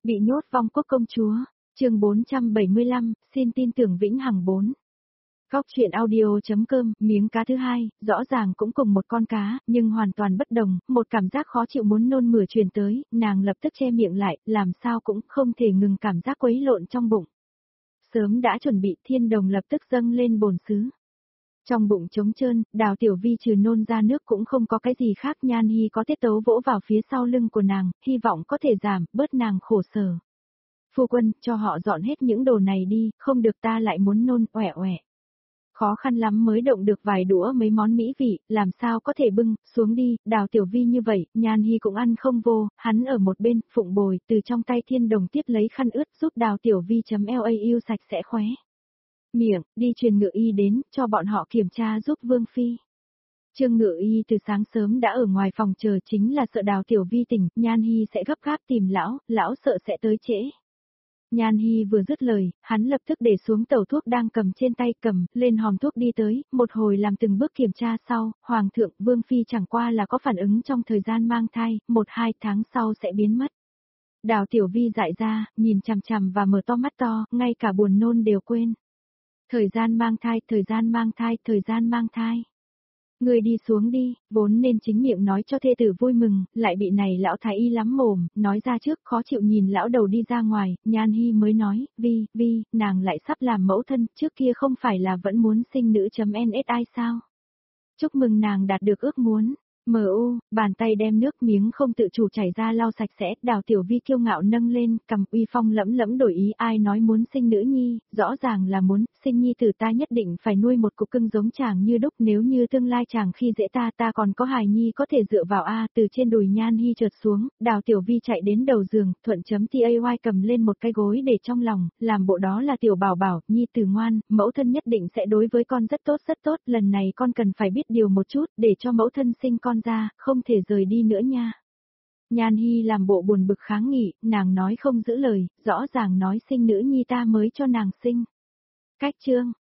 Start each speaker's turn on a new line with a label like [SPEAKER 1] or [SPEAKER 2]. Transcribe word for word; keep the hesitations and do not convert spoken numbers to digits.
[SPEAKER 1] Bị nhốt vong quốc công chúa, chương bốn trăm bảy mươi lăm, xin tin tưởng vĩnh hằng bốn. Góc truyện audio.com, miếng cá thứ hai, rõ ràng cũng cùng một con cá, nhưng hoàn toàn bất đồng, một cảm giác khó chịu muốn nôn mửa truyền tới, nàng lập tức che miệng lại, làm sao cũng không thể ngừng cảm giác quấy lộn trong bụng. Sớm đã chuẩn bị, Thiên Đồng lập tức dâng lên bồn xứ. Trong bụng trống trơn, Đào Tiểu Vi trừ nôn ra nước cũng không có cái gì khác. Nhan Hi có tiết tấu vỗ vào phía sau lưng của nàng, hy vọng có thể giảm, bớt nàng khổ sở. Phu quân, cho họ dọn hết những đồ này đi, không được ta lại muốn nôn, oẻ oẻ. Khó khăn lắm mới động được vài đũa mấy món mỹ vị, làm sao có thể bưng, xuống đi. Đào Tiểu Vi như vậy, Nhan Hi cũng ăn không vô, hắn ở một bên, phụng bồi, từ trong tay Thiên Đồng tiếp lấy khăn ướt giúp Đào Tiểu Vi chấm lau sạch sẽ khóe miệng, đi truyền Ngự Y đến, cho bọn họ kiểm tra giúp Vương Phi. Trương Ngự Y từ sáng sớm đã ở ngoài phòng chờ, chính là sợ Đào Tiểu Vi tỉnh, Nhan Hi sẽ gấp gáp tìm lão, lão sợ sẽ tới trễ. Nhan Hi vừa dứt lời, hắn lập tức để xuống tẩu thuốc đang cầm trên tay, cầm lên hòm thuốc đi tới, một hồi làm từng bước kiểm tra sau, Hoàng thượng, Vương Phi chẳng qua là có phản ứng trong thời gian mang thai, một hai tháng sau sẽ biến mất. Đào Tiểu Vi dại ra, nhìn chằm chằm và mở to mắt to, ngay cả buồn nôn đều quên. Thời gian mang thai, thời gian mang thai, thời gian mang thai. Người đi xuống đi, vốn nên chính miệng nói cho thê tử vui mừng, lại bị này lão thái y lắm mồm, nói ra trước khó chịu nhìn lão đầu đi ra ngoài, Nhan Hi mới nói, Vi, Vi, nàng lại sắp làm mẫu thân, trước kia không phải là vẫn muốn sinh nữ chấm en ét i sao? Chúc mừng nàng đạt được ước muốn. Mờ u, bàn tay đem nước miếng không tự chủ chảy ra lau sạch sẽ, Đào Tiểu Vi kiêu ngạo nâng lên, cầm uy phong lẫm lẫm đổi ý, ai nói muốn sinh nữ nhi, rõ ràng là muốn, sinh nhi tử ta nhất định phải nuôi một cục cưng giống chàng như đúc, nếu như tương lai chàng khi dễ ta ta còn có hài nhi có thể dựa vào a. Từ trên đùi Nhan Hi trượt xuống, Đào Tiểu Vi chạy đến đầu giường, thuận chấm tay cầm lên một cái gối để trong lòng, làm bộ đó là tiểu bảo bảo, nhi tử ngoan, mẫu thân nhất định sẽ đối với con rất tốt rất tốt, lần này con cần phải biết điều một chút, để cho mẫu thân sinh con ra, không thể rời đi nữa nha. Nhan Hi làm bộ buồn bực kháng nghị, nàng nói không giữ lời, rõ ràng nói sinh nữ nhi ta mới cho nàng sinh. Cách chương,